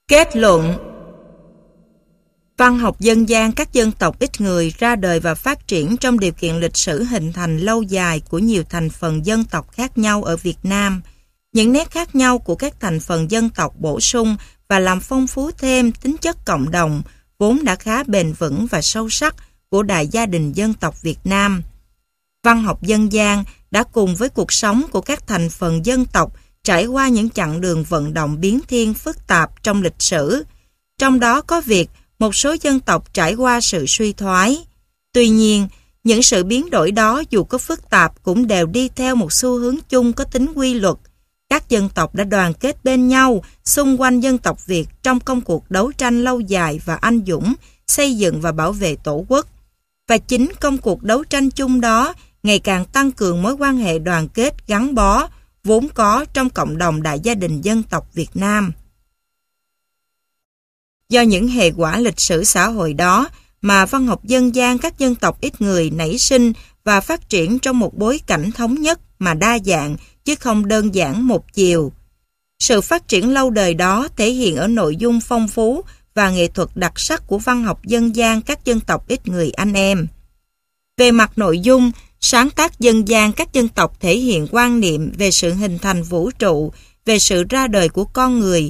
Kết luận. Văn học dân gian các dân tộc ít người ra đời và phát triển trong điều kiện lịch sử hình thành lâu dài của nhiều thành phần dân tộc khác nhau ở Việt Nam. Những nét khác nhau của các thành phần dân tộc bổ sung và làm phong phú thêm tính chất cộng đồng vốn đã khá bền vững và sâu sắc của đại gia đình dân tộc Việt Nam. Văn học dân gian đã cùng với cuộc sống của các thành phần dân tộc trải qua những chặng đường vận động biến thiên phức tạp trong lịch sử. Trong đó có việc một số dân tộc trải qua sự suy thoái. Tuy nhiên, những sự biến đổi đó dù có phức tạp cũng đều đi theo một xu hướng chung có tính quy luật. Các dân tộc đã đoàn kết bên nhau xung quanh dân tộc Việt trong công cuộc đấu tranh lâu dài và anh dũng, xây dựng và bảo vệ Tổ quốc. Và chính công cuộc đấu tranh chung đó ngày càng tăng cường mối quan hệ đoàn kết gắn bó, vốn có trong cộng đồng đại gia đình dân tộc Việt Nam. Do những hệ quả lịch sử xã hội đó mà văn học dân gian các dân tộc ít người nảy sinh và phát triển trong một bối cảnh thống nhất mà đa dạng chứ không đơn giản một chiều. Sự phát triển lâu đời đó thể hiện ở nội dung phong phú và nghệ thuật đặc sắc của văn học dân gian các dân tộc ít người anh em. Về mặt nội dung, sáng tác dân gian các dân tộc thể hiện quan niệm về sự hình thành vũ trụ, về sự ra đời của con người,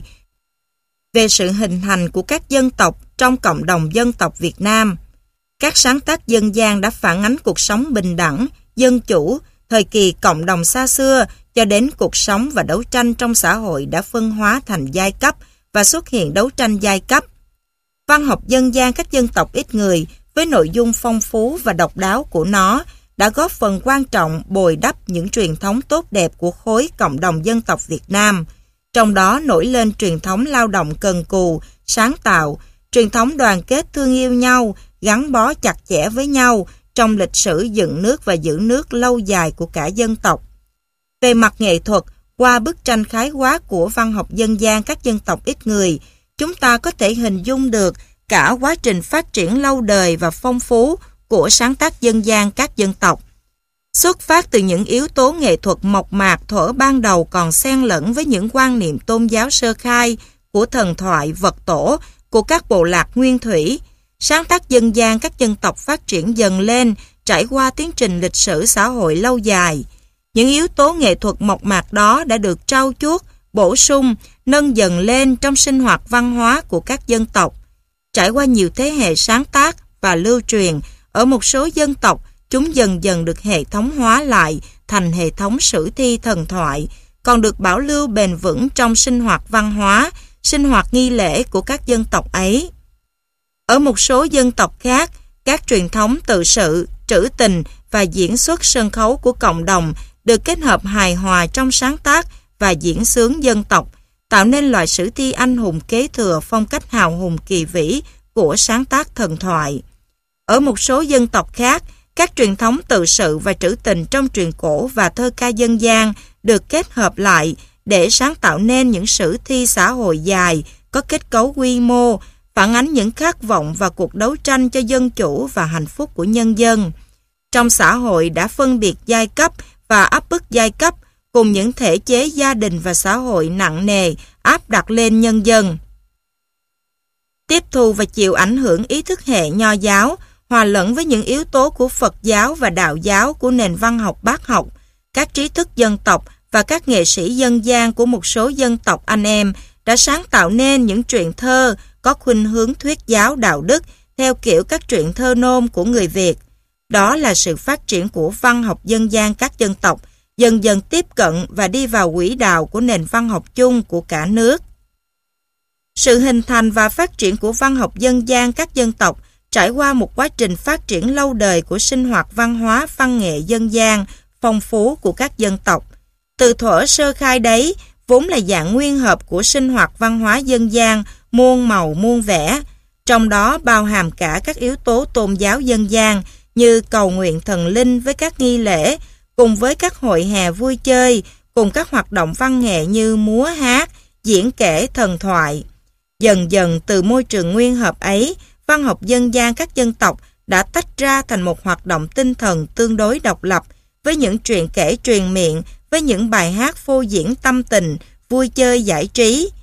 về sự hình thành của các dân tộc trong cộng đồng dân tộc Việt Nam. Các sáng tác dân gian đã phản ánh cuộc sống bình đẳng, dân chủ, thời kỳ cộng đồng xa xưa cho đến cuộc sống và đấu tranh trong xã hội đã phân hóa thành giai cấp và xuất hiện đấu tranh giai cấp. Văn học dân gian các dân tộc ít người với nội dung phong phú và độc đáo của nó đã góp phần quan trọng bồi đắp những truyền thống tốt đẹp của khối cộng đồng dân tộc Việt Nam. Trong đó nổi lên truyền thống lao động cần cù, sáng tạo, truyền thống đoàn kết thương yêu nhau, gắn bó chặt chẽ với nhau trong lịch sử dựng nước và giữ nước lâu dài của cả dân tộc. Về mặt nghệ thuật, qua bức tranh khái quát của văn học dân gian các dân tộc ít người, chúng ta có thể hình dung được cả quá trình phát triển lâu đời và phong phú của sáng tác dân gian các dân tộc. Xuất phát từ những yếu tố nghệ thuật mộc mạc thuở ban đầu còn xen lẫn với những quan niệm tôn giáo sơ khai của thần thoại vật tổ của các bộ lạc nguyên thủy, sáng tác dân gian các dân tộc phát triển dần lên trải qua tiến trình lịch sử xã hội lâu dài. Những yếu tố nghệ thuật mộc mạc đó đã được trau chuốt, bổ sung, nâng dần lên trong sinh hoạt văn hóa của các dân tộc. Trải qua nhiều thế hệ sáng tác và lưu truyền, ở một số dân tộc, chúng dần dần được hệ thống hóa lại thành hệ thống sử thi thần thoại, còn được bảo lưu bền vững trong sinh hoạt văn hóa, sinh hoạt nghi lễ của các dân tộc ấy. Ở một số dân tộc khác, các truyền thống tự sự, trữ tình và diễn xuất sân khấu của cộng đồng được kết hợp hài hòa trong sáng tác và diễn xướng dân tộc, tạo nên loại sử thi anh hùng kế thừa phong cách hào hùng kỳ vĩ của sáng tác thần thoại. Ở một số dân tộc khác, các truyền thống tự sự và trữ tình trong truyện cổ và thơ ca dân gian được kết hợp lại để sáng tạo nên những sử thi xã hội dài, có kết cấu quy mô, phản ánh những khát vọng và cuộc đấu tranh cho dân chủ và hạnh phúc của nhân dân. Trong xã hội đã phân biệt giai cấp và áp bức giai cấp cùng những thể chế gia đình và xã hội nặng nề áp đặt lên nhân dân. Tiếp thu và chịu ảnh hưởng ý thức hệ nho giáo, hòa lẫn với những yếu tố của Phật giáo và đạo giáo của nền văn học bác học, các trí thức dân tộc và các nghệ sĩ dân gian của một số dân tộc anh em đã sáng tạo nên những truyện thơ có khuynh hướng thuyết giáo đạo đức theo kiểu các truyện thơ nôm của người Việt. Đó là sự phát triển của văn học dân gian các dân tộc, dần dần tiếp cận và đi vào quỹ đạo của nền văn học chung của cả nước. Sự hình thành và phát triển của văn học dân gian các dân tộc trải qua một quá trình phát triển lâu đời của sinh hoạt văn hóa văn nghệ dân gian phong phú của các dân tộc. Từ thuở sơ khai đấy, vốn là dạng nguyên hợp của sinh hoạt văn hóa dân gian muôn màu muôn vẻ, trong đó bao hàm cả các yếu tố tôn giáo dân gian như cầu nguyện thần linh với các nghi lễ, cùng với các hội hè vui chơi, cùng các hoạt động văn nghệ như múa hát, diễn kể thần thoại. Dần dần từ môi trường nguyên hợp ấy, văn học dân gian các dân tộc đã tách ra thành một hoạt động tinh thần tương đối độc lập, với những truyện kể truyền miệng, với những bài hát phô diễn tâm tình, vui chơi giải trí.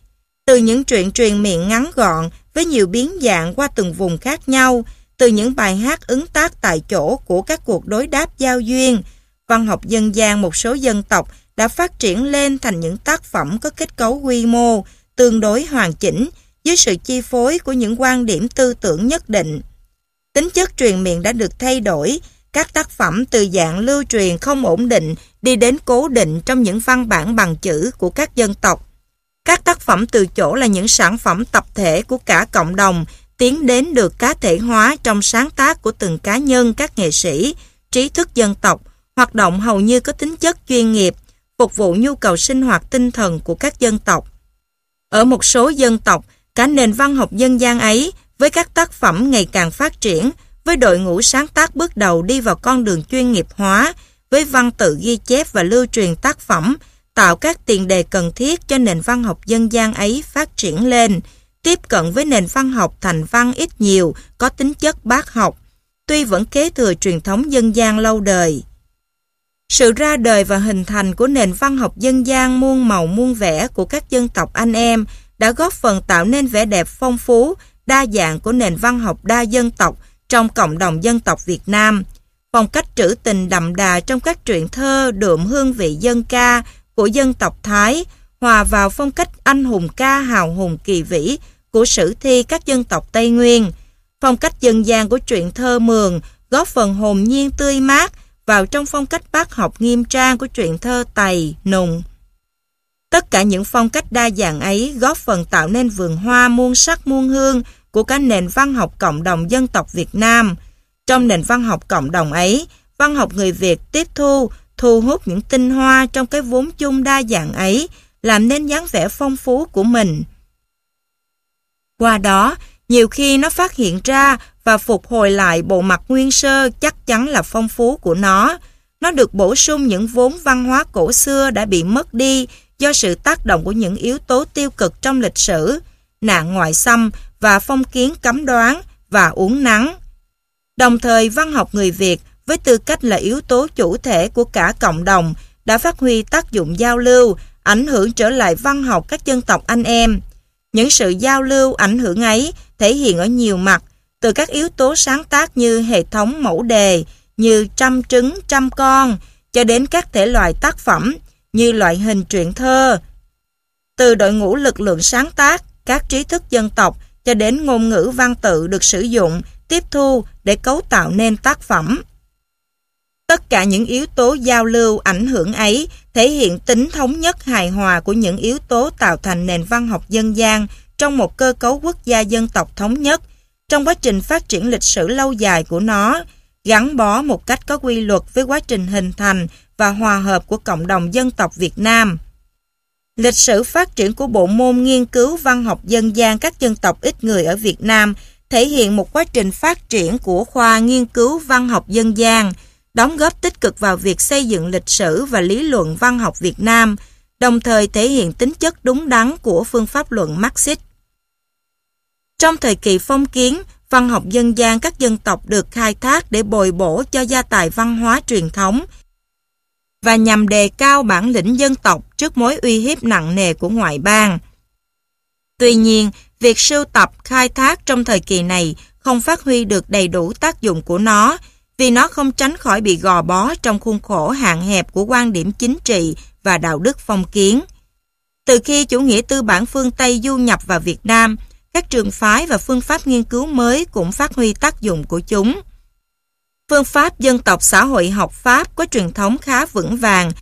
Từ những truyện truyền miệng ngắn gọn với nhiều biến dạng qua từng vùng khác nhau, từ những bài hát ứng tác tại chỗ của các cuộc đối đáp giao duyên, văn học dân gian một số dân tộc đã phát triển lên thành những tác phẩm có kết cấu quy mô, tương đối hoàn chỉnh, dưới sự chi phối của những quan điểm tư tưởng nhất định. Tính chất truyền miệng đã được thay đổi, các tác phẩm từ dạng lưu truyền không ổn định đi đến cố định trong những văn bản bằng chữ của các dân tộc. Các tác phẩm từ chỗ là những sản phẩm tập thể của cả cộng đồng, tiến đến được cá thể hóa trong sáng tác của từng cá nhân, các nghệ sĩ, trí thức dân tộc, hoạt động hầu như có tính chất chuyên nghiệp, phục vụ nhu cầu sinh hoạt tinh thần của các dân tộc. Ở một số dân tộc, cả nền văn học dân gian ấy, với các tác phẩm ngày càng phát triển, với đội ngũ sáng tác bước đầu đi vào con đường chuyên nghiệp hóa, với văn tự ghi chép và lưu truyền tác phẩm, tạo các tiền đề cần thiết cho nền văn học dân gian ấy phát triển lên, tiếp cận với nền văn học thành văn ít nhiều, có tính chất bác học, tuy vẫn kế thừa truyền thống dân gian lâu đời. Sự ra đời và hình thành của nền văn học dân gian muôn màu muôn vẻ của các dân tộc anh em đã góp phần tạo nên vẻ đẹp phong phú, đa dạng của nền văn học đa dân tộc trong cộng đồng dân tộc Việt Nam. Phong cách trữ tình đậm đà trong các truyện thơ đượm hương vị dân ca của dân tộc Thái, hòa vào phong cách anh hùng ca hào hùng kỳ vĩ của sử thi các dân tộc Tây Nguyên. Phong cách dân gian của truyện thơ Mường góp phần hồn nhiên tươi mát vào trong phong cách bác học nghiêm trang của truyện thơ Tày, Nùng. Tất cả những phong cách đa dạng ấy góp phần tạo nên vườn hoa muôn sắc muôn hương của cả nền văn học cộng đồng dân tộc Việt Nam. Trong nền văn học cộng đồng ấy, văn học người Việt tiếp thu hút những tinh hoa trong cái vốn chung đa dạng ấy, làm nên dáng vẻ phong phú của mình. Qua đó, nhiều khi nó phát hiện ra và phục hồi lại bộ mặt nguyên sơ chắc chắn là phong phú của nó. Nó được bổ sung những vốn văn hóa cổ xưa đã bị mất đi do sự tác động của những yếu tố tiêu cực trong lịch sử, nạn ngoại xâm và phong kiến cấm đoán và uốn nắn. Đồng thời, văn học người Việt với tư cách là yếu tố chủ thể của cả cộng đồng đã phát huy tác dụng giao lưu, ảnh hưởng trở lại văn học các dân tộc anh em. Những sự giao lưu ảnh hưởng ấy thể hiện ở nhiều mặt, từ các yếu tố sáng tác như hệ thống mẫu đề, như trăm trứng, trăm con, cho đến các thể loại tác phẩm như loại hình truyện thơ. Từ đội ngũ lực lượng sáng tác, các trí thức dân tộc cho đến ngôn ngữ văn tự được sử dụng, tiếp thu để cấu tạo nên tác phẩm. Tất cả những yếu tố giao lưu ảnh hưởng ấy thể hiện tính thống nhất hài hòa của những yếu tố tạo thành nền văn học dân gian trong một cơ cấu quốc gia dân tộc thống nhất, trong quá trình phát triển lịch sử lâu dài của nó, gắn bó một cách có quy luật với quá trình hình thành và hòa hợp của cộng đồng dân tộc Việt Nam. Lịch sử phát triển của bộ môn nghiên cứu văn học dân gian các dân tộc ít người ở Việt Nam thể hiện một quá trình phát triển của khoa nghiên cứu văn học dân gian, đóng góp tích cực vào việc xây dựng lịch sử và lý luận văn học Việt Nam, đồng thời thể hiện tính chất đúng đắn của phương pháp luận Marxist. Trong thời kỳ phong kiến, văn học dân gian các dân tộc được khai thác để bồi bổ cho gia tài văn hóa truyền thống và nhằm đề cao bản lĩnh dân tộc trước mối uy hiếp nặng nề của ngoại bang. Tuy nhiên, việc sưu tập, khai thác trong thời kỳ này không phát huy được đầy đủ tác dụng của nó, vì nó không tránh khỏi bị gò bó trong khuôn khổ hạn hẹp của quan điểm chính trị và đạo đức phong kiến. Từ khi chủ nghĩa tư bản phương Tây du nhập vào Việt Nam, các trường phái và phương pháp nghiên cứu mới cũng phát huy tác dụng của chúng. Phương pháp dân tộc xã hội học Pháp có truyền thống khá vững vàng,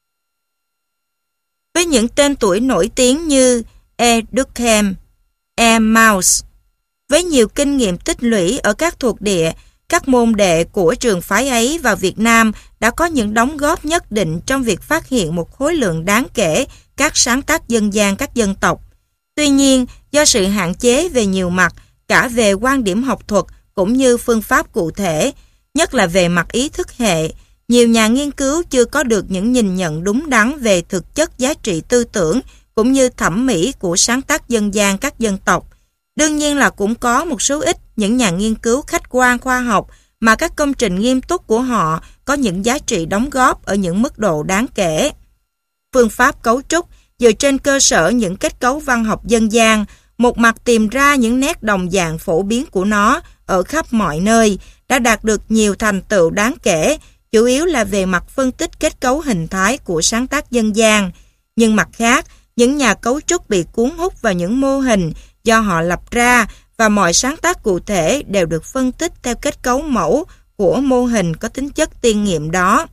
với những tên tuổi nổi tiếng như E. Durkheim, E. Mauss. Với nhiều kinh nghiệm tích lũy ở các thuộc địa, các môn đệ của trường phái ấy vào Việt Nam đã có những đóng góp nhất định trong việc phát hiện một khối lượng đáng kể các sáng tác dân gian các dân tộc. Tuy nhiên, do sự hạn chế về nhiều mặt, cả về quan điểm học thuật cũng như phương pháp cụ thể, nhất là về mặt ý thức hệ, nhiều nhà nghiên cứu chưa có được những nhìn nhận đúng đắn về thực chất giá trị tư tưởng cũng như thẩm mỹ của sáng tác dân gian các dân tộc. Đương nhiên là cũng có một số ít những nhà nghiên cứu khách quan khoa học mà các công trình nghiêm túc của họ có những giá trị đóng góp ở những mức độ đáng kể. Phương pháp cấu trúc, dựa trên cơ sở những kết cấu văn học dân gian, một mặt tìm ra những nét đồng dạng phổ biến của nó ở khắp mọi nơi, đã đạt được nhiều thành tựu đáng kể, chủ yếu là về mặt phân tích kết cấu hình thái của sáng tác dân gian. Nhưng mặt khác, những nhà cấu trúc bị cuốn hút vào những mô hình do họ lập ra, và mọi sáng tác cụ thể đều được phân tích theo kết cấu mẫu của mô hình có tính chất tiên nghiệm đó.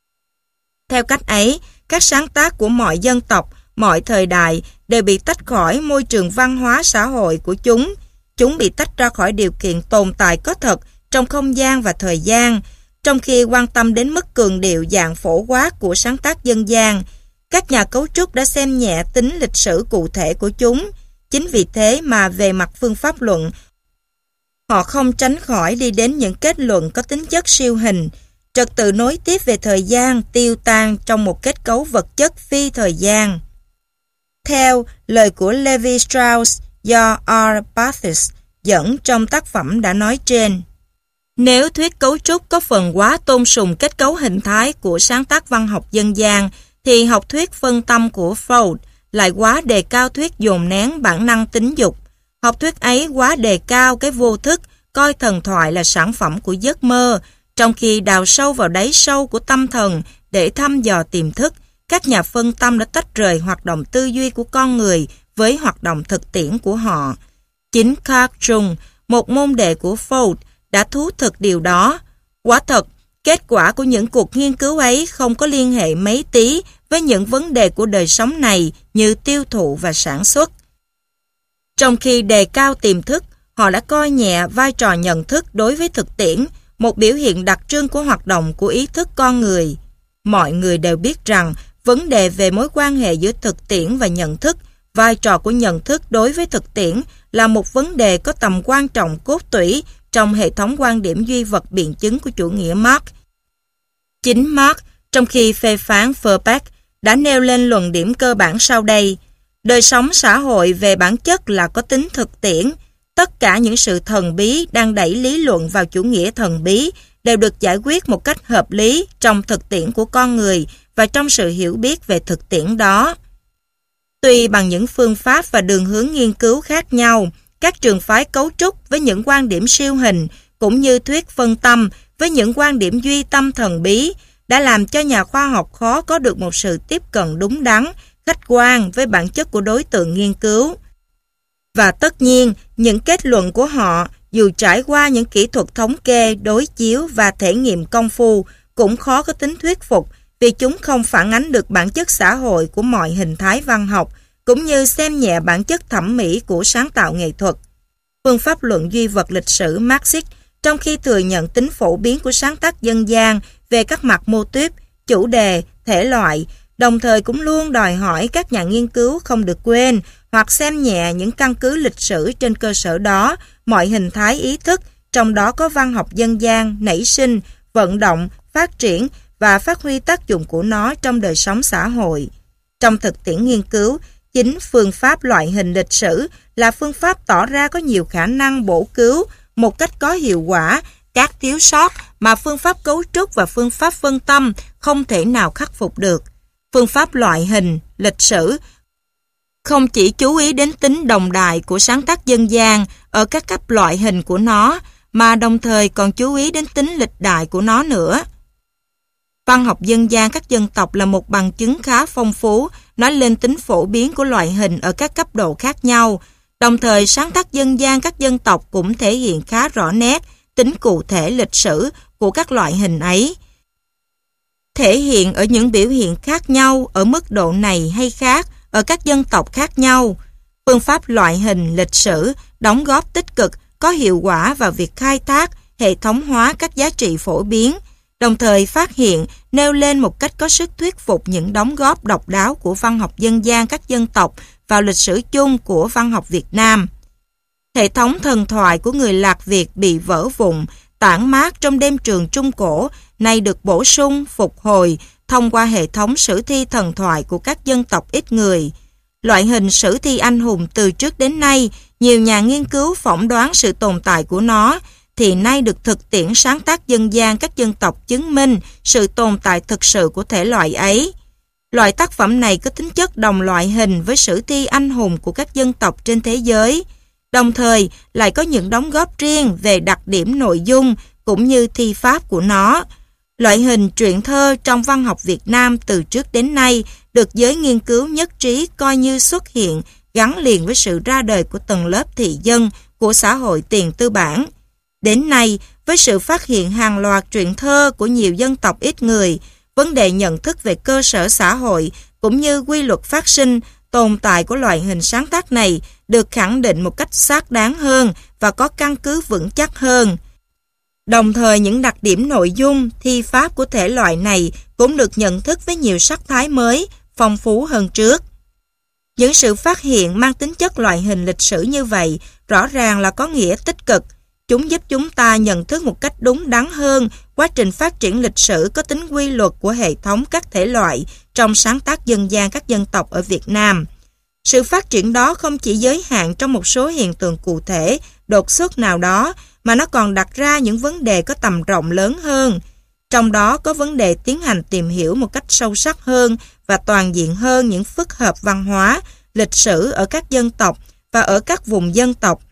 Theo cách ấy, các sáng tác của mọi dân tộc, mọi thời đại đều bị tách khỏi môi trường văn hóa xã hội của chúng. Chúng bị tách ra khỏi điều kiện tồn tại có thật trong không gian và thời gian. Trong khi quan tâm đến mức cường điệu dạng phổ quát của sáng tác dân gian, các nhà cấu trúc đã xem nhẹ tính lịch sử cụ thể của chúng. Chính vì thế mà về mặt phương pháp luận, họ không tránh khỏi đi đến những kết luận có tính chất siêu hình. Trật tự nối tiếp về thời gian tiêu tan trong một kết cấu vật chất phi thời gian. Theo lời của Levi Strauss do R. Bathis dẫn trong tác phẩm đã nói trên, nếu thuyết cấu trúc có phần quá tôn sùng kết cấu hình thái của sáng tác văn học dân gian, thì học thuyết phân tâm của Freud lại quá đề cao thuyết dồn nén bản năng tính dục. Học thuyết ấy quá đề cao cái vô thức, coi thần thoại là sản phẩm của giấc mơ, trong khi đào sâu vào đáy sâu của tâm thần để thăm dò tiềm thức, các nhà phân tâm đã tách rời hoạt động tư duy của con người với hoạt động thực tiễn của họ. Chính Carl Jung, một môn đệ của Freud, đã thú thực điều đó. Quả thật, kết quả của những cuộc nghiên cứu ấy không có liên hệ mấy tí với những vấn đề của đời sống này như tiêu thụ và sản xuất. Trong khi đề cao tiềm thức, họ đã coi nhẹ vai trò nhận thức đối với thực tiễn, một biểu hiện đặc trưng của hoạt động của ý thức con người. Mọi người đều biết rằng vấn đề về mối quan hệ giữa thực tiễn và nhận thức, vai trò của nhận thức đối với thực tiễn là một vấn đề có tầm quan trọng cốt tủy trong hệ thống quan điểm duy vật biện chứng của chủ nghĩa Marx. Chính Marx, trong khi phê phán Feuerbach, đã nêu lên luận điểm cơ bản sau đây: đời sống xã hội về bản chất là có tính thực tiễn. Tất cả những sự thần bí đang đẩy lý luận vào chủ nghĩa thần bí đều được giải quyết một cách hợp lý trong thực tiễn của con người và trong sự hiểu biết về thực tiễn đó. Tuy bằng những phương pháp và đường hướng nghiên cứu khác nhau, các trường phái cấu trúc với những quan điểm siêu hình cũng như thuyết phân tâm với những quan điểm duy tâm thần bí đã làm cho nhà khoa học khó có được một sự tiếp cận đúng đắn, khách quan với bản chất của đối tượng nghiên cứu. Và tất nhiên, những kết luận của họ, dù trải qua những kỹ thuật thống kê, đối chiếu và thể nghiệm công phu, cũng khó có tính thuyết phục vì chúng không phản ánh được bản chất xã hội của mọi hình thái văn học, cũng như xem nhẹ bản chất thẩm mỹ của sáng tạo nghệ thuật. Phương pháp luận duy vật lịch sử Marxist, trong khi thừa nhận tính phổ biến của sáng tác dân gian về các mặt mô típ, chủ đề, thể loại, đồng thời cũng luôn đòi hỏi các nhà nghiên cứu không được quên hoặc xem nhẹ những căn cứ lịch sử trên cơ sở đó, mọi hình thái ý thức, trong đó có văn học dân gian, nảy sinh, vận động, phát triển và phát huy tác dụng của nó trong đời sống xã hội. Trong thực tiễn nghiên cứu, chính phương pháp loại hình lịch sử là phương pháp tỏ ra có nhiều khả năng bổ cứu một cách có hiệu quả các thiếu sót mà phương pháp cấu trúc và phương pháp phân tâm không thể nào khắc phục được. Phương pháp loại hình, lịch sử không chỉ chú ý đến tính đồng đại của sáng tác dân gian ở các cấp loại hình của nó, mà đồng thời còn chú ý đến tính lịch đại của nó nữa. Văn học dân gian các dân tộc là một bằng chứng khá phong phú, nói lên tính phổ biến của loại hình ở các cấp độ khác nhau. Đồng thời, sáng tác dân gian các dân tộc cũng thể hiện khá rõ nét tính cụ thể lịch sử của các loại hình ấy. Thể hiện ở những biểu hiện khác nhau ở mức độ này hay khác ở các dân tộc khác nhau. Phương pháp loại hình lịch sử đóng góp tích cực, có hiệu quả vào việc khai thác, hệ thống hóa các giá trị phổ biến, đồng thời phát hiện, nêu lên một cách có sức thuyết phục những đóng góp độc đáo của văn học dân gian các dân tộc vào lịch sử chung của văn học Việt Nam. Hệ thống thần thoại của người Lạc Việt bị vỡ vụn, tản mát trong đêm trường Trung Cổ, nay được bổ sung, phục hồi thông qua hệ thống sử thi thần thoại của các dân tộc ít người. Loại hình sử thi anh hùng từ trước đến nay, nhiều nhà nghiên cứu phỏng đoán sự tồn tại của nó, thì nay được thực tiễn sáng tác dân gian các dân tộc chứng minh sự tồn tại thực sự của thể loại ấy. Loại tác phẩm này có tính chất đồng loại hình với sử thi anh hùng của các dân tộc trên thế giới, đồng thời lại có những đóng góp riêng về đặc điểm nội dung cũng như thi pháp của nó. Loại hình truyện thơ trong văn học Việt Nam từ trước đến nay được giới nghiên cứu nhất trí coi như xuất hiện gắn liền với sự ra đời của tầng lớp thị dân của xã hội tiền tư bản. Đến nay, với sự phát hiện hàng loạt truyện thơ của nhiều dân tộc ít người, vấn đề nhận thức về cơ sở xã hội cũng như quy luật phát sinh, tồn tại của loại hình sáng tác này được khẳng định một cách xác đáng hơn và có căn cứ vững chắc hơn. Đồng thời những đặc điểm nội dung, thi pháp của thể loại này cũng được nhận thức với nhiều sắc thái mới, phong phú hơn trước. Những sự phát hiện mang tính chất loại hình lịch sử như vậy rõ ràng là có nghĩa tích cực. Chúng giúp chúng ta nhận thức một cách đúng đắn hơn quá trình phát triển lịch sử có tính quy luật của hệ thống các thể loại trong sáng tác dân gian các dân tộc ở Việt Nam. Sự phát triển đó không chỉ giới hạn trong một số hiện tượng cụ thể, đột xuất nào đó, mà nó còn đặt ra những vấn đề có tầm rộng lớn hơn. Trong đó có vấn đề tiến hành tìm hiểu một cách sâu sắc hơn và toàn diện hơn những phức hợp văn hóa, lịch sử ở các dân tộc và ở các vùng dân tộc,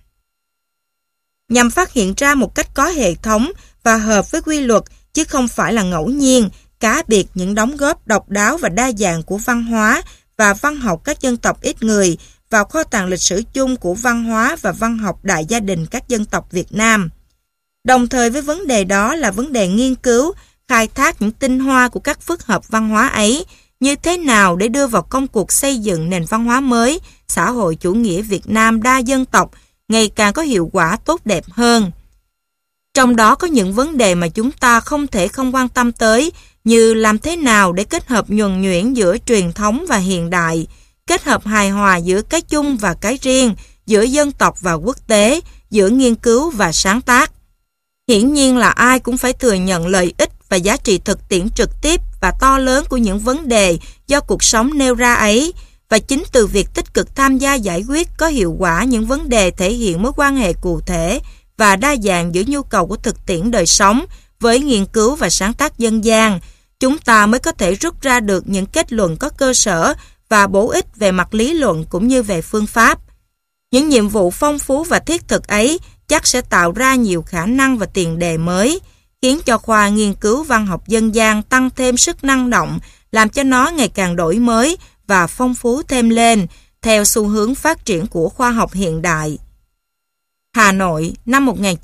nhằm phát hiện ra một cách có hệ thống và hợp với quy luật, chứ không phải là ngẫu nhiên, cá biệt những đóng góp độc đáo và đa dạng của văn hóa và văn học các dân tộc ít người vào kho tàng lịch sử chung của văn hóa và văn học đại gia đình các dân tộc Việt Nam. Đồng thời với vấn đề đó là vấn đề nghiên cứu, khai thác những tinh hoa của các phức hợp văn hóa ấy, như thế nào để đưa vào công cuộc xây dựng nền văn hóa mới, xã hội chủ nghĩa Việt Nam đa dân tộc, ngày càng có hiệu quả tốt đẹp hơn. Trong đó có những vấn đề mà chúng ta không thể không quan tâm tới, như làm thế nào để kết hợp nhuần nhuyễn giữa truyền thống và hiện đại, kết hợp hài hòa giữa cái chung và cái riêng, giữa dân tộc và quốc tế, giữa nghiên cứu và sáng tác. Hiển nhiên là ai cũng phải thừa nhận lợi ích và giá trị thực tiễn trực tiếp và to lớn của những vấn đề do cuộc sống nêu ra ấy, và chính từ việc tích cực tham gia giải quyết có hiệu quả những vấn đề thể hiện mối quan hệ cụ thể và đa dạng giữa nhu cầu của thực tiễn đời sống với nghiên cứu và sáng tác dân gian, chúng ta mới có thể rút ra được những kết luận có cơ sở và bổ ích về mặt lý luận cũng như về phương pháp. Những nhiệm vụ phong phú và thiết thực ấy chắc sẽ tạo ra nhiều khả năng và tiền đề mới, khiến cho khoa nghiên cứu văn học dân gian tăng thêm sức năng động, làm cho nó ngày càng đổi mới và phong phú thêm lên, theo xu hướng phát triển của khoa học hiện đại. Hà Nội, năm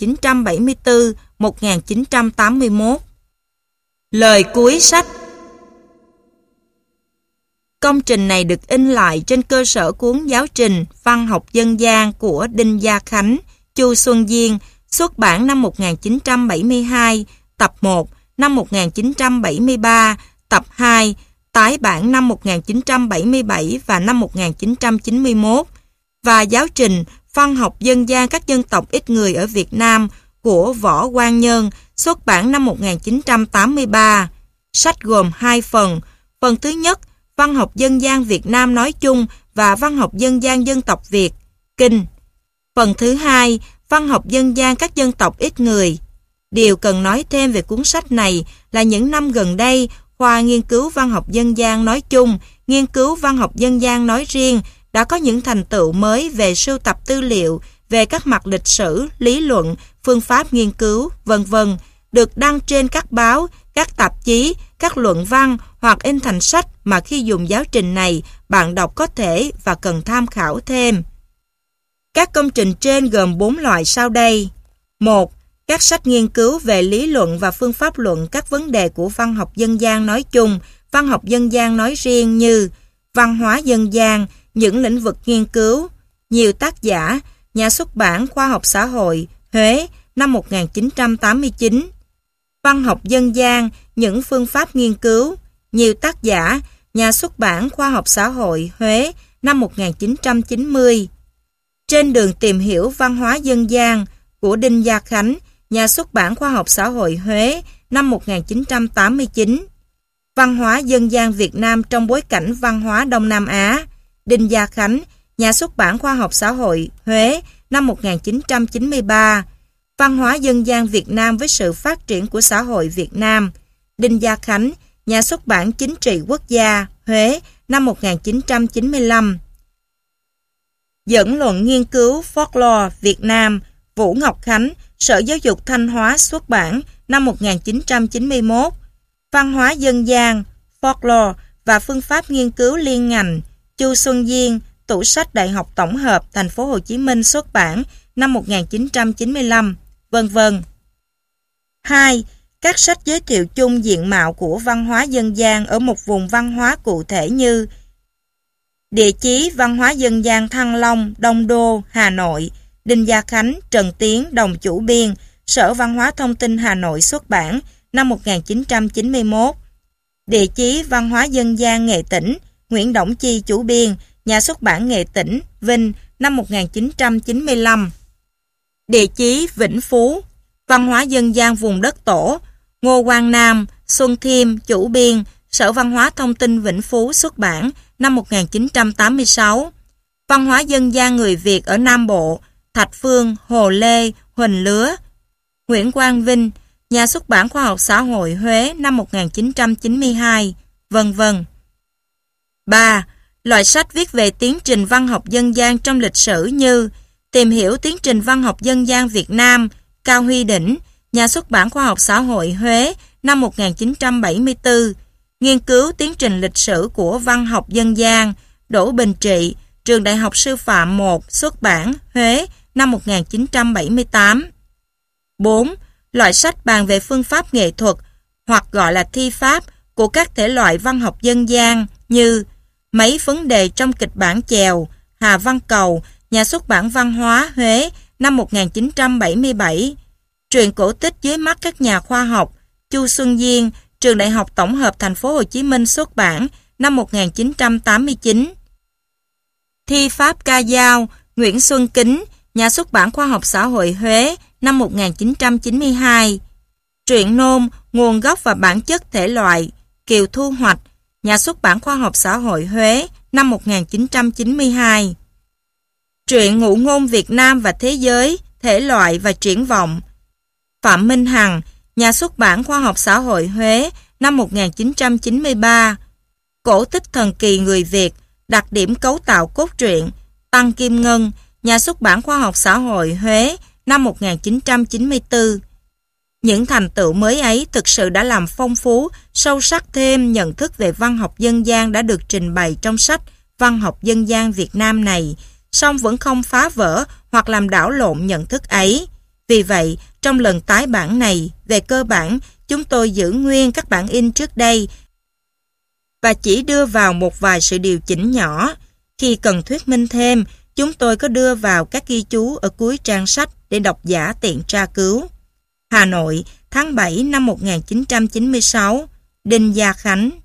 1974-1981. Lời cuối sách. Công trình này được in lại trên cơ sở cuốn giáo trình Văn học dân gian của Đinh Gia Khánh, Chu Xuân Diên, xuất bản năm 1972, tập 1, năm 1973, tập 2, tái bản năm 1977 và năm 1991, và giáo trình Văn học dân gian các dân tộc ít người ở Việt Nam của Võ Quang Nhân, xuất bản năm 1983. Sách gồm 2 phần. Phần thứ nhất, Văn học dân gian Việt Nam nói chung và Văn học dân gian dân tộc Việt, Kinh. Phần thứ hai, Văn học dân gian các dân tộc ít người. Điều cần nói thêm về cuốn sách này là những năm gần đây, khoa nghiên cứu văn học dân gian nói chung, nghiên cứu văn học dân gian nói riêng đã có những thành tựu mới về sưu tập tư liệu, về các mặt lịch sử, lý luận, phương pháp nghiên cứu, v.v. được đăng trên các báo, các tạp chí, các luận văn hoặc in thành sách mà khi dùng giáo trình này, bạn đọc có thể và cần tham khảo thêm. Các công trình trên gồm 4 loại sau đây. 1. Các sách nghiên cứu về lý luận và phương pháp luận các vấn đề của văn học dân gian nói chung, văn học dân gian nói riêng như văn hóa dân gian, những lĩnh vực nghiên cứu, nhiều tác giả, nhà xuất bản Khoa học Xã hội, Huế, năm 1989. Văn học dân gian, những phương pháp nghiên cứu, nhiều tác giả, nhà xuất bản Khoa học Xã hội, Huế, năm 1990. Trên đường tìm hiểu văn hóa dân gian của Đinh Gia Khánh, nhà xuất bản Khoa học Xã hội, Huế, năm 1989. Văn hóa dân gian Việt Nam trong bối cảnh văn hóa Đông Nam Á, Đinh Gia Khánh, nhà xuất bản Khoa học Xã hội, Huế, năm 1993. Văn hóa dân gian Việt Nam với sự phát triển của xã hội Việt Nam, Đinh Gia Khánh, nhà xuất bản Chính trị Quốc gia, Huế, năm 1995. Dẫn luận nghiên cứu Folklore Việt Nam, Vũ Ngọc Khánh, Sở Giáo dục Thanh Hóa xuất bản, năm 1991. Văn hóa dân gian, Folklore và phương pháp nghiên cứu liên ngành, Chu Xuân Diên, Tủ sách Đại học Tổng hợp, Thành phố Hồ Chí Minh xuất bản, năm 1995, vân vân. 2. Các sách giới thiệu chung diện mạo của văn hóa dân gian ở một vùng văn hóa cụ thể như địa chí văn hóa dân gian Thăng Long, Đông Đô, Hà Nội, Đinh Gia Khánh, Trần Tiến, Đồng Chủ Biên, Sở Văn hóa Thông tin Hà Nội xuất bản, năm 1991. Địa chí văn hóa dân gian Nghệ Tĩnh, Nguyễn Đổng Chi chủ biên, Nhà xuất bản Nghệ Tĩnh, Vinh, năm 1995. Địa chí Vĩnh Phú, văn hóa dân gian vùng đất Tổ, Ngô Quang Nam, Xuân Thiêm chủ biên, Sở Văn hóa Thông tin Vĩnh Phú xuất bản, năm 1986. Văn hóa dân gian người Việt ở Nam Bộ, Thạch Phương, Hồ Lê, Huỳnh Lứa, Nguyễn Quang Vinh, Nhà xuất bản Khoa học Xã hội Huế, năm 1992, vân vân. 3. Loại sách viết về tiến trình văn học dân gian trong lịch sử như Tìm hiểu tiến trình văn học dân gian Việt Nam, Cao Huy Đỉnh, Nhà xuất bản Khoa học Xã hội Huế, năm 1974. Nghiên cứu tiến trình lịch sử của văn học dân gian, Đỗ Bình Trị, Trường Đại học Sư phạm 1, xuất bản, Huế, năm 1978. 4. Loại sách bàn về phương pháp nghệ thuật, hoặc gọi là thi pháp, của các thể loại văn học dân gian như Mấy vấn đề trong kịch bản chèo, Hà Văn Cầu, Nhà xuất bản Văn hóa, Huế, năm 1977. Truyện cổ tích dưới mắt các nhà khoa học, Chu Xuân Diên, Trường Đại học Tổng hợp Thành phố Hồ Chí Minh xuất bản, năm 1989. Thi pháp ca dao, Nguyễn Xuân Kính, Nhà xuất bản Khoa học Xã hội Huế, năm 1992. Truyện nôm, nguồn gốc và bản chất thể loại, Kiều Thu Hoạch, Nhà xuất bản Khoa học Xã hội Huế, năm 1992. Truyện ngụ ngôn Việt Nam và thế giới, thể loại và triển vọng, Phạm Minh Hằng, Nhà xuất bản Khoa học Xã hội Huế, năm 1993. Cổ tích thần kỳ người Việt, đặc điểm cấu tạo cốt truyện, Tăng Kim Ngân, Nhà xuất bản Khoa học Xã hội Huế, năm 1994. Những thành tựu mới ấy thực sự đã làm phong phú, sâu sắc thêm nhận thức về văn học dân gian đã được trình bày trong sách Văn học dân gian Việt Nam này, song vẫn không phá vỡ hoặc làm đảo lộn nhận thức ấy. Vì vậy, trong lần tái bản này, về cơ bản, chúng tôi giữ nguyên các bản in trước đây và chỉ đưa vào một vài sự điều chỉnh nhỏ. Khi cần thuyết minh thêm, chúng tôi có đưa vào các ghi chú ở cuối trang sách để độc giả tiện tra cứu. Hà Nội, tháng 7 năm 1996, Đinh Gia Khánh.